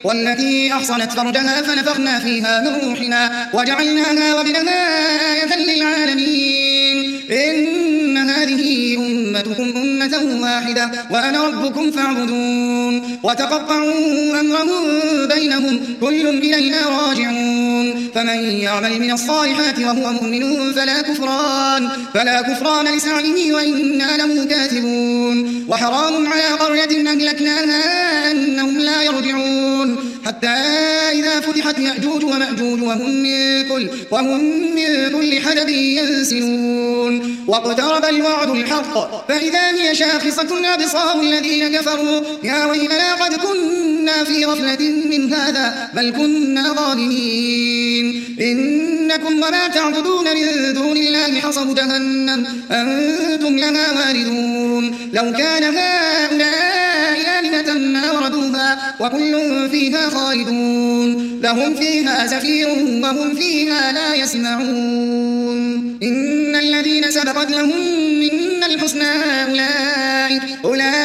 والتي أحصنت فرجها فنفخنا فيها من روحنا وجعلناها وابنها آية للعالمين إن هذه أمتكم أمة واحدة وأنا ربكم فاعبدون وتقطعوا أمرهم بينهم كل إلينا راجعون فمن يعمل من الصالحات وهو مؤمن فلا كفران لسعيه وإنا له كاتبون وحرام على قرية أهلكناها أنهم لا يرجعون حتى إذا فتحت يأجوج ومأجوج وهم من كل حدب ينسلون واقترب الوعد الحق فإذا هي شاخصة أبصار الذين كفروا يا ويلنا قد كنا في غفلة من هذا بل كنا ظالمين إنكم وما تعبدون من دون الله حصب جهنم أنتم لها واردون لو كان هؤلاء آلهة ما وردوها وكل فيها خالدون لهم فيها زفير وهم فيها لا يسمعون إن الذين سبقت لهم منا الحسنى أولئك